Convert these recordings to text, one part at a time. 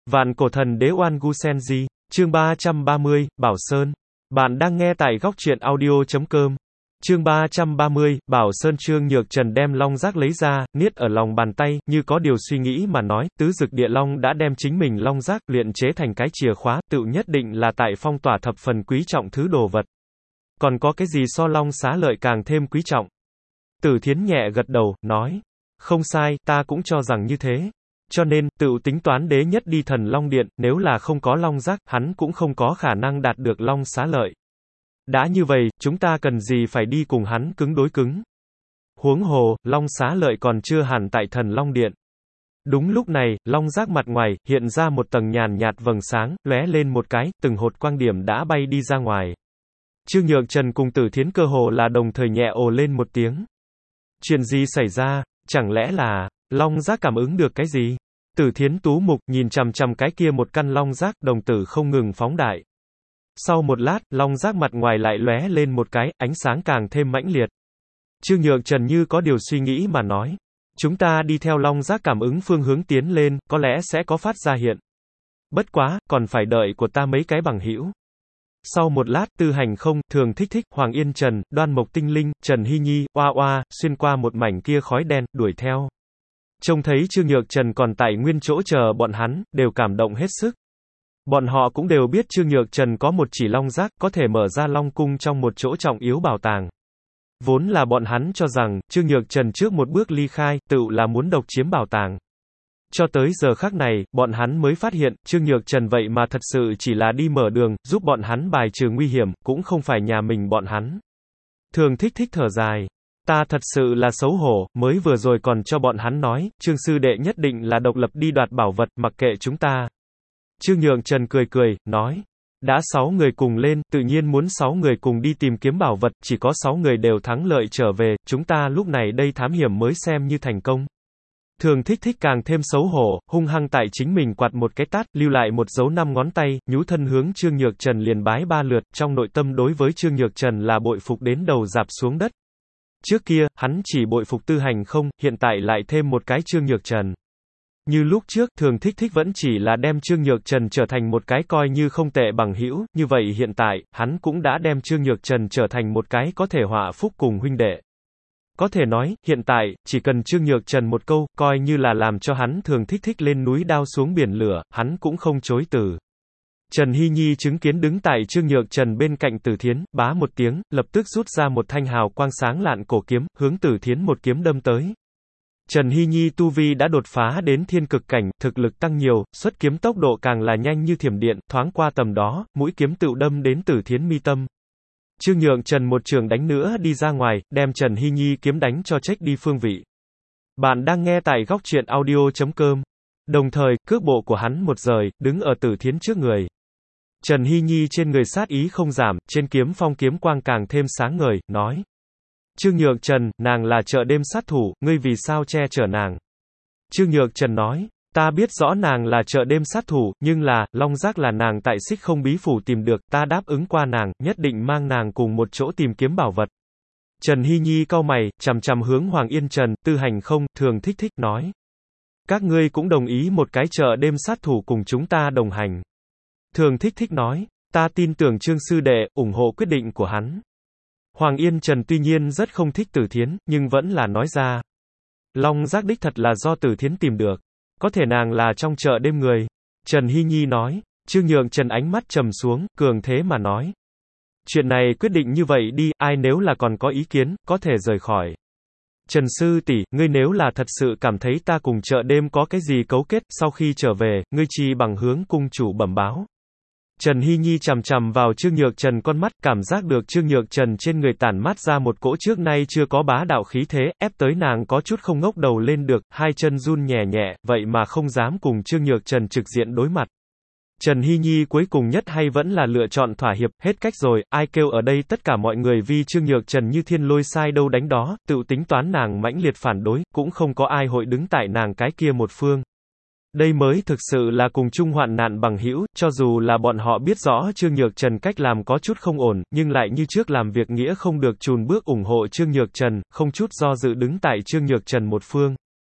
Vạn cổ thần đế Oan Gu Senji, chương 330, Bảo Sơn. Bạn đang nghe tại góc truyện audio.com. Chương 330, Bảo Sơn. Trương Nhược Trần đem long giác lấy ra, niết ở lòng bàn tay, như có điều suy nghĩ mà nói, tứ dực địa long đã đem chính mình long giác luyện chế thành cái chìa khóa, tự nhất định là tại phong tỏa thập phần quý trọng thứ đồ vật. Còn có cái gì so long xá lợi càng thêm quý trọng? Tử Thiến nhẹ gật đầu, nói. Không sai, ta cũng cho rằng như thế. Cho nên, tự tính toán đế nhất đi thần long điện, nếu là không có long giác, hắn cũng không có khả năng đạt được long xá lợi. Đã như vậy, chúng ta cần gì phải đi cùng hắn cứng đối cứng? Huống hồ, long xá lợi còn chưa hẳn tại thần long điện. Đúng lúc này, long giác mặt ngoài, hiện ra một tầng nhàn nhạt vầng sáng, lóe lên một cái, từng hột quang điểm đã bay đi ra ngoài. Trương Nhược Trần cùng Tử Thiến cơ hồ là đồng thời nhẹ ồ lên một tiếng. Chuyện gì xảy ra? Chẳng lẽ là long giác cảm ứng được cái gì? Tử Thiến tú mục nhìn chằm chằm cái kia một căn long giác, đồng tử không ngừng phóng đại. Sau một lát, long giác mặt ngoài lại lóe lên một cái, ánh sáng càng thêm mãnh liệt. Trương Nhược Trần như có điều suy nghĩ mà nói, chúng ta đi theo long giác cảm ứng phương hướng tiến lên, có lẽ sẽ có phát ra hiện. Bất quá, còn phải đợi của ta mấy cái bằng hữu. Sau một lát, Tư Hành Không, Thường Thích Thích, Hoàng Yên Trần, Đoan Mộc Tinh Linh, Trần Hy Nhi, Oa Oa, xuyên qua một mảnh kia khói đen, đuổi theo. Trông thấy Trương Nhược Trần còn tại nguyên chỗ chờ bọn hắn, đều cảm động hết sức. Bọn họ cũng đều biết Trương Nhược Trần có một chỉ long giác, có thể mở ra long cung trong một chỗ trọng yếu bảo tàng. Vốn là bọn hắn cho rằng, Trương Nhược Trần trước một bước ly khai, tự là muốn độc chiếm bảo tàng. Cho tới giờ khắc này, bọn hắn mới phát hiện, Trương Nhược Trần vậy mà thật sự chỉ là đi mở đường, giúp bọn hắn bài trừ nguy hiểm, cũng không phải nhà mình bọn hắn. Thường Thích Thích thở dài. Ta thật sự là xấu hổ, mới vừa rồi còn cho bọn hắn nói, Trương sư đệ nhất định là độc lập đi đoạt bảo vật, mặc kệ chúng ta. Trương Nhược Trần cười cười, nói. Đã 6 người cùng lên, tự nhiên muốn 6 người cùng đi tìm kiếm bảo vật, chỉ có 6 người đều thắng lợi trở về, chúng ta lúc này đây thám hiểm mới xem như thành công. Thường Thích Thích càng thêm xấu hổ, hung hăng tại chính mình quạt một cái tát, lưu lại một dấu 5 ngón tay, nhú thân hướng Trương Nhược Trần liền bái 3 lượt, trong nội tâm đối với Trương Nhược Trần là bội phục đến đầu rạp xuống đất. Trước kia, hắn chỉ bội phục Tư Hành Không, hiện tại lại thêm một cái Trương Nhược Trần. Như lúc trước, Thường Thích Thích vẫn chỉ là đem Trương Nhược Trần trở thành một cái coi như không tệ bằng hữu, như vậy hiện tại, hắn cũng đã đem Trương Nhược Trần trở thành một cái có thể hòa phúc cùng huynh đệ. Có thể nói, hiện tại, chỉ cần Trương Nhược Trần một câu, coi như là làm cho hắn Thường Thích Thích lên núi đao xuống biển lửa, hắn cũng không chối từ. Trần Hy Nhi chứng kiến đứng tại Trương Nhược Trần bên cạnh Tử Thiến, bá một tiếng, lập tức rút ra một thanh hào quang sáng lạn cổ kiếm, hướng Tử Thiến một kiếm đâm tới. Trần Hy Nhi tu vi đã đột phá đến thiên cực cảnh, thực lực tăng nhiều, xuất kiếm tốc độ càng là nhanh như thiểm điện, thoáng qua tầm đó, mũi kiếm tựu đâm đến Tử Thiến mi tâm. Trương Nhược Trần một trường đánh nữa đi ra ngoài, đem Trần Hy Nhi kiếm đánh cho chết đi phương vị. Bạn đang nghe tại góc truyện audio.com. Đồng thời, cước bộ của hắn một rời, đứng ở Tử Thiến trước người. Trần Hy Nhi trên người sát ý không giảm, trên kiếm phong kiếm quang càng thêm sáng ngời, nói. Trương Nhược Trần, nàng là chợ đêm sát thủ, ngươi vì sao che chở nàng? Trương Nhược Trần nói, ta biết rõ nàng là chợ đêm sát thủ, nhưng là, long giác là nàng tại Xích Không Bí Phủ tìm được, ta đáp ứng qua nàng, nhất định mang nàng cùng một chỗ tìm kiếm bảo vật. Trần Hy Nhi cau mày, chằm chằm hướng Hoàng Yên Trần, Tư Hành Không, Thường Thích Thích, nói. Các ngươi cũng đồng ý một cái chợ đêm sát thủ cùng chúng ta đồng hành. Thường Thích Thích nói, ta tin tưởng Trương sư đệ, ủng hộ quyết định của hắn. Hoàng Yên Trần tuy nhiên rất không thích Tử Thiến, nhưng vẫn là nói ra. Long giác đích thật là do Tử Thiến tìm được. Có thể nàng là trong chợ đêm người. Trần Hy Nhi nói. Trương Nhược Trần ánh mắt trầm xuống, cường thế mà nói. Chuyện này quyết định như vậy đi, ai nếu là còn có ý kiến, có thể rời khỏi. Trần sư tỷ, ngươi nếu là thật sự cảm thấy ta cùng chợ đêm có cái gì cấu kết, sau khi trở về, ngươi chi bằng hướng cung chủ bẩm báo. Trần Hy Nhi chằm chằm vào Trương Nhược Trần con mắt, cảm giác được Trương Nhược Trần trên người tản mát ra một cỗ trước nay chưa có bá đạo khí thế, ép tới nàng có chút không ngóc đầu lên được, hai chân run nhẹ nhẹ, vậy mà không dám cùng Trương Nhược Trần trực diện đối mặt. Trần Hy Nhi cuối cùng nhất hay vẫn là lựa chọn thỏa hiệp, hết cách rồi, ai kêu ở đây tất cả mọi người vì Trương Nhược Trần như thiên lôi sai đâu đánh đó, tự tính toán nàng mãnh liệt phản đối, cũng không có ai hội đứng tại nàng cái kia một phương. Đây mới thực sự là cùng chung hoạn nạn bằng hữu, cho dù là bọn họ biết rõ Trương Nhược Trần cách làm có chút không ổn, nhưng lại như trước làm việc nghĩa không được chùn bước ủng hộ Trương Nhược Trần, không chút do dự đứng tại Trương Nhược Trần một phương.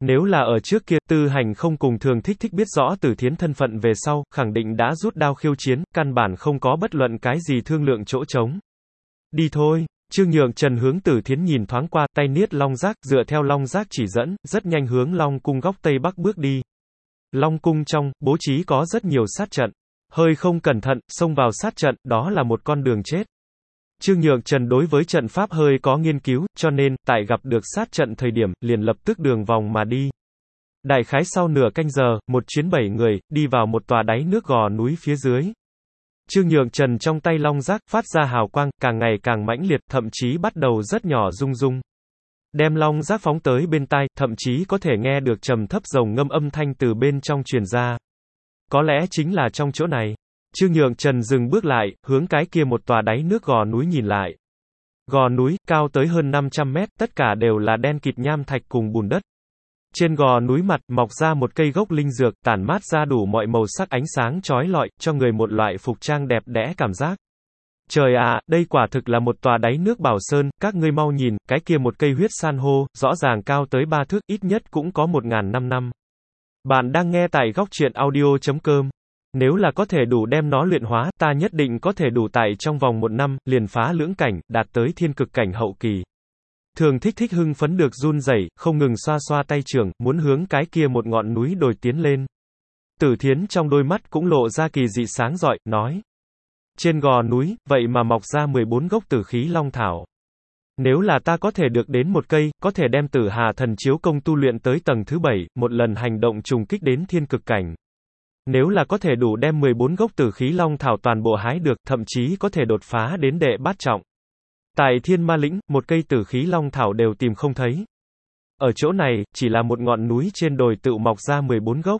Nếu là ở trước kia, Tư Hành không cùng Thường Thích Thích biết rõ Tử Thiến thân phận về sau, khẳng định đã rút đao khiêu chiến, căn bản không có bất luận cái gì thương lượng chỗ trống. Đi thôi. Trương Nhượng Trần hướng Tử Thiến nhìn thoáng qua, tay niết long giác, dựa theo long giác chỉ dẫn, rất nhanh hướng Long cung góc tây bắc bước đi. Long cung trong, bố trí có rất nhiều sát trận. Hơi không cẩn thận, xông vào sát trận, đó là một con đường chết. Trương Nhượng Trần đối với trận pháp hơi có nghiên cứu, cho nên, tại gặp được sát trận thời điểm, liền lập tức đường vòng mà đi. Đại khái sau nửa canh giờ, một chuyến 7 người, đi vào một tòa đáy nước gò núi phía dưới. Trương Nhượng Trần trong tay long giác, phát ra hào quang, càng ngày càng mãnh liệt, thậm chí bắt đầu rất nhỏ rung rung. Đem long giác phóng tới bên tai, thậm chí có thể nghe được trầm thấp rồng ngâm âm thanh từ bên trong truyền ra. Có lẽ chính là trong chỗ này. Trương Nhượng Trần dừng bước lại, hướng cái kia một tòa đáy nước gò núi nhìn lại. Gò núi, cao tới hơn 500 mét, tất cả đều là đen kịt nham thạch cùng bùn đất. Trên gò núi mặt, mọc ra một cây gốc linh dược, tản mát ra đủ mọi màu sắc ánh sáng chói lọi, cho người một loại phục trang đẹp đẽ cảm giác. Trời ạ, đây quả thực là một tòa đáy nước bảo sơn, các ngươi mau nhìn, cái kia một cây huyết san hô, rõ ràng cao tới 3 thước, ít nhất cũng có 1.500 năm. Bạn đang nghe tại góc truyện audio.com. Nếu là có thể đủ đem nó luyện hóa, ta nhất định có thể đủ tại trong vòng 1 năm, liền phá lưỡng cảnh, đạt tới thiên cực cảnh hậu kỳ. Thường Thích Thích hưng phấn được run rẩy, không ngừng xoa xoa tay trưởng, muốn hướng cái kia một ngọn núi đồi tiến lên. Tử Thiến trong đôi mắt cũng lộ ra kỳ dị sáng rọi, nói. Trên gò núi, vậy mà mọc ra 14 gốc tử khí long thảo. Nếu là ta có thể được đến một cây, có thể đem Tử Hà thần chiếu công tu luyện tới tầng thứ 7, một lần hành động trùng kích đến thiên cực cảnh. Nếu là có thể đủ đem 14 gốc tử khí long thảo toàn bộ hái được, thậm chí có thể đột phá đến đệ bát trọng. Tại Thiên Ma Lĩnh, một cây tử khí long thảo đều tìm không thấy. Ở chỗ này, chỉ là một ngọn núi trên đồi tự mọc ra 14 gốc.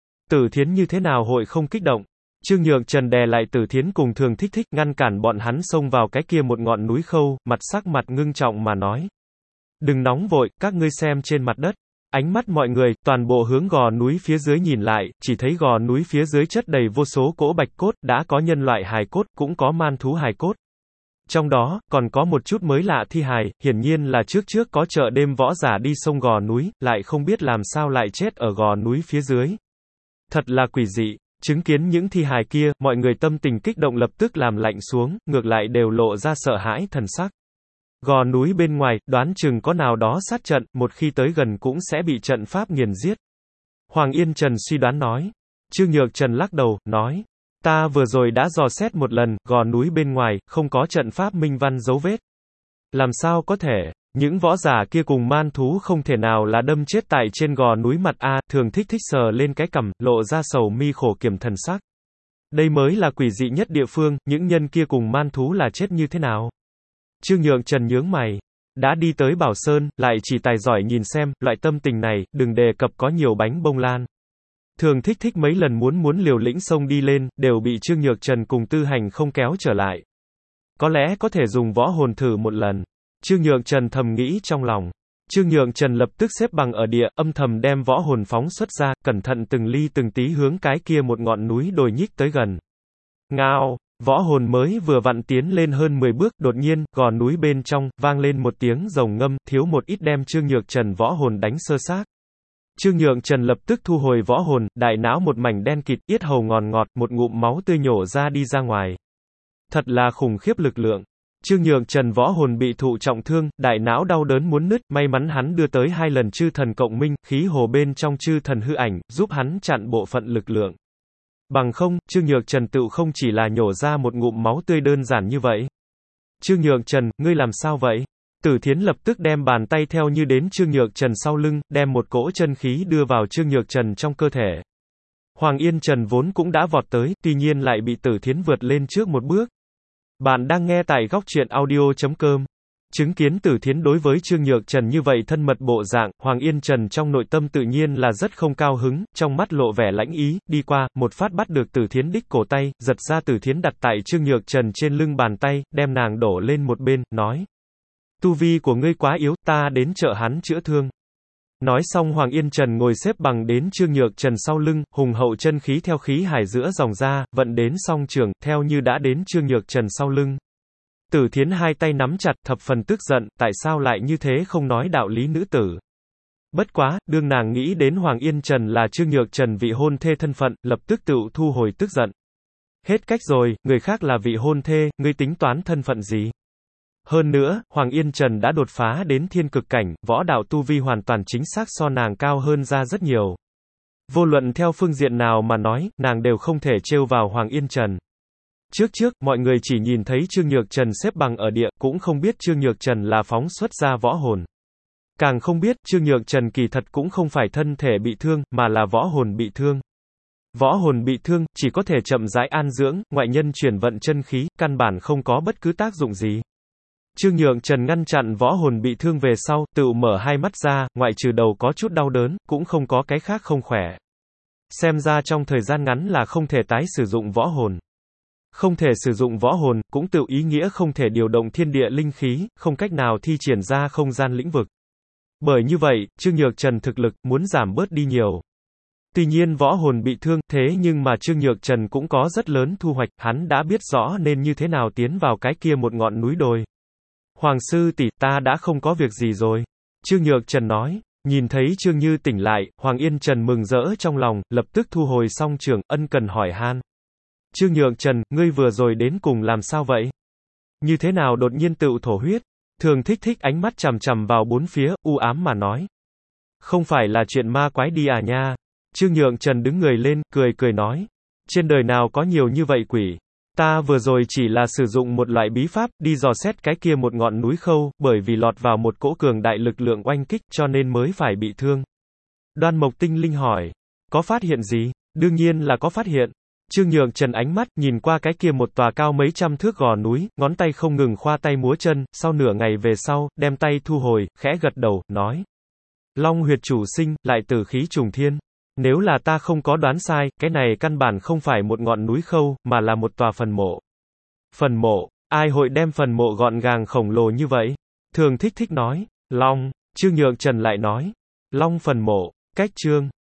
Tử Thiến như thế nào hội không kích động? Trương Nhượng Trần đè lại Tử Thiến cùng Thường Thích Thích, ngăn cản bọn hắn xông vào cái kia một ngọn núi khâu, sắc mặt ngưng trọng mà nói. Đừng nóng vội, các ngươi xem trên mặt đất. Ánh mắt mọi người, toàn bộ hướng gò núi phía dưới nhìn lại, chỉ thấy gò núi phía dưới chất đầy vô số cỗ bạch cốt, đã có nhân loại hài cốt, cũng có man thú hài cốt. Trong đó, còn có một chút mới lạ thi hài, hiển nhiên là trước có chợ đêm võ giả đi sông gò núi, lại không biết làm sao lại chết ở gò núi phía dưới. Thật là quỷ dị. Chứng kiến những thi hài kia, mọi người tâm tình kích động lập tức làm lạnh xuống, ngược lại đều lộ ra sợ hãi thần sắc. Gò núi bên ngoài, đoán chừng có nào đó sát trận, một khi tới gần cũng sẽ bị trận pháp nghiền giết. Hoàng Yên Trần suy đoán nói. Trương Nhượng Trần lắc đầu, nói. Ta vừa rồi đã dò xét một lần, gò núi bên ngoài, không có trận pháp minh văn dấu vết. Làm sao có thể? Những võ giả kia cùng man thú không thể nào là đâm chết tại trên gò núi mặt a. Thường Thích Thích sờ lên cái cằm, lộ ra sầu mi khổ kiểm thần sắc. Đây mới là quỷ dị nhất địa phương, những nhân kia cùng man thú là chết như thế nào? Trương Nhượng Trần nhướng mày. Đã đi tới Bảo Sơn, lại chỉ tài giỏi nhìn xem, loại tâm tình này, đừng đề cập có nhiều bánh bông lan. Thường Thích Thích mấy lần muốn liều lĩnh xông đi lên, đều bị Trương Nhượng Trần cùng Tư Hành không kéo trở lại. Có lẽ có thể dùng võ hồn thử một lần. Trương Nhượng Trần thầm nghĩ trong lòng. Trương Nhượng Trần lập tức xếp bằng ở địa, âm thầm đem võ hồn phóng xuất ra, cẩn thận từng ly từng tí hướng cái kia một ngọn núi đồi nhích tới gần. Ngao, võ hồn mới vừa vặn tiến lên hơn 10 bước, đột nhiên, gò núi bên trong, vang lên một tiếng rồng ngâm, thiếu một ít đem Trương Nhượng Trần võ hồn đánh sơ xác. Trương Nhượng Trần lập tức thu hồi võ hồn, đại não một mảnh đen kịt, yết hầu ngòn ngọt, một ngụm máu tươi nhổ ra đi ra ngoài. Thật là khủng khiếp lực lượng. Trương Nhượng Trần võ hồn bị thụ trọng thương, đại não đau đớn muốn nứt, may mắn hắn đưa tới 2 lần chư thần cộng minh, khí hồ bên trong chư thần hư ảnh, giúp hắn chặn bộ phận lực lượng. Bằng không, Trương Nhượng Trần tự không chỉ là nhổ ra một ngụm máu tươi đơn giản như vậy. Trương Nhượng Trần, ngươi làm sao vậy? Tử Thiến lập tức đem bàn tay theo như đến Trương Nhượng Trần sau lưng, đem một cỗ chân khí đưa vào Trương Nhượng Trần trong cơ thể. Hoàng Yên Trần vốn cũng đã vọt tới, tuy nhiên lại bị Tử Thiến vượt lên trước một bước. Bạn đang nghe tại góc truyện audio.com. Chứng kiến Tử Thiến đối với Trương Nhượng Trần như vậy thân mật bộ dạng, Hoàng Yên Trần trong nội tâm tự nhiên là rất không cao hứng, trong mắt lộ vẻ lãnh ý, đi qua, một phát bắt được Tử Thiến đích cổ tay, giật ra Tử Thiến đặt tại Trương Nhượng Trần trên lưng bàn tay, đem nàng đổ lên một bên, nói. Tu vi của ngươi quá yếu, ta đến trợ hắn chữa thương. Nói xong Hoàng Yên Trần ngồi xếp bằng đến Trương Nhượng Trần sau lưng, hùng hậu chân khí theo khí hải giữa dòng ra, vận đến song trường, theo như đã đến Trương Nhượng Trần sau lưng. Tử Thiến hai tay nắm chặt, thập phần tức giận, tại sao lại như thế không nói đạo lý nữ tử. Bất quá, đương nàng nghĩ đến Hoàng Yên Trần là Trương Nhược Trần vị hôn thê thân phận, lập tức tự thu hồi tức giận. Hết cách rồi, người khác là vị hôn thê, ngươi tính toán thân phận gì? Hơn nữa, Hoàng Yên Trần đã đột phá đến thiên cực cảnh, võ đạo tu vi hoàn toàn chính xác so nàng cao hơn ra rất nhiều. Vô luận theo phương diện nào mà nói, nàng đều không thể trêu vào Hoàng Yên Trần. Trước, mọi người chỉ nhìn thấy Trương Nhược Trần xếp bằng ở địa, cũng không biết Trương Nhược Trần là phóng xuất ra võ hồn. Càng không biết, Trương Nhược Trần kỳ thật cũng không phải thân thể bị thương, mà là võ hồn bị thương. Võ hồn bị thương, chỉ có thể chậm rãi an dưỡng, ngoại nhân chuyển vận chân khí, căn bản không có bất cứ tác dụng gì. Trương Nhược Trần ngăn chặn võ hồn bị thương về sau, tự mở hai mắt ra, ngoại trừ đầu có chút đau đớn, cũng không có cái khác không khỏe. Xem ra trong thời gian ngắn là không thể tái sử dụng võ hồn. Không thể sử dụng võ hồn, cũng tự ý nghĩa không thể điều động thiên địa linh khí, không cách nào thi triển ra không gian lĩnh vực. Bởi như vậy, Trương Nhược Trần thực lực muốn giảm bớt đi nhiều. Tuy nhiên võ hồn bị thương, thế nhưng mà Trương Nhược Trần cũng có rất lớn thu hoạch, hắn đã biết rõ nên như thế nào tiến vào cái kia một ngọn núi đồi. Hoàng sư tỷ, ta đã không có việc gì rồi. Trương Nhược Trần nói. Nhìn thấy Trương Như tỉnh lại, Hoàng Yên Trần mừng rỡ trong lòng, lập tức thu hồi song trường, ân cần hỏi han. Trương Nhược Trần, ngươi vừa rồi đến cùng làm sao vậy? Như thế nào đột nhiên tự thổ huyết? Thường Thích ánh mắt chằm chằm vào bốn phía, u ám mà nói. Không phải là chuyện ma quái đi à nha. Trương Nhược Trần đứng người lên, cười nói. Trên đời nào có nhiều như vậy quỷ? Ta vừa rồi chỉ là sử dụng một loại bí pháp, đi dò xét cái kia một ngọn núi khâu, bởi vì lọt vào một cỗ cường đại lực lượng oanh kích, cho nên mới phải bị thương. Đoan Mộc Tinh Linh hỏi. Có phát hiện gì? Đương nhiên là có phát hiện. Trương Nhược Trần ánh mắt, nhìn qua cái kia một tòa cao mấy trăm thước gò núi, ngón tay không ngừng khoa tay múa chân, sau nửa ngày về sau, đem tay thu hồi, khẽ gật đầu, nói. Long huyệt chủ sinh, lại tử khí trùng thiên. Nếu là ta không có đoán sai, cái này căn bản không phải một ngọn núi khâu, mà là một tòa phần mộ. Phần mộ, ai hội đem phần mộ gọn gàng khổng lồ như vậy? Thường Thích nói. Long, Trương Nhược Trần lại nói. Long phần mộ, cách Trương.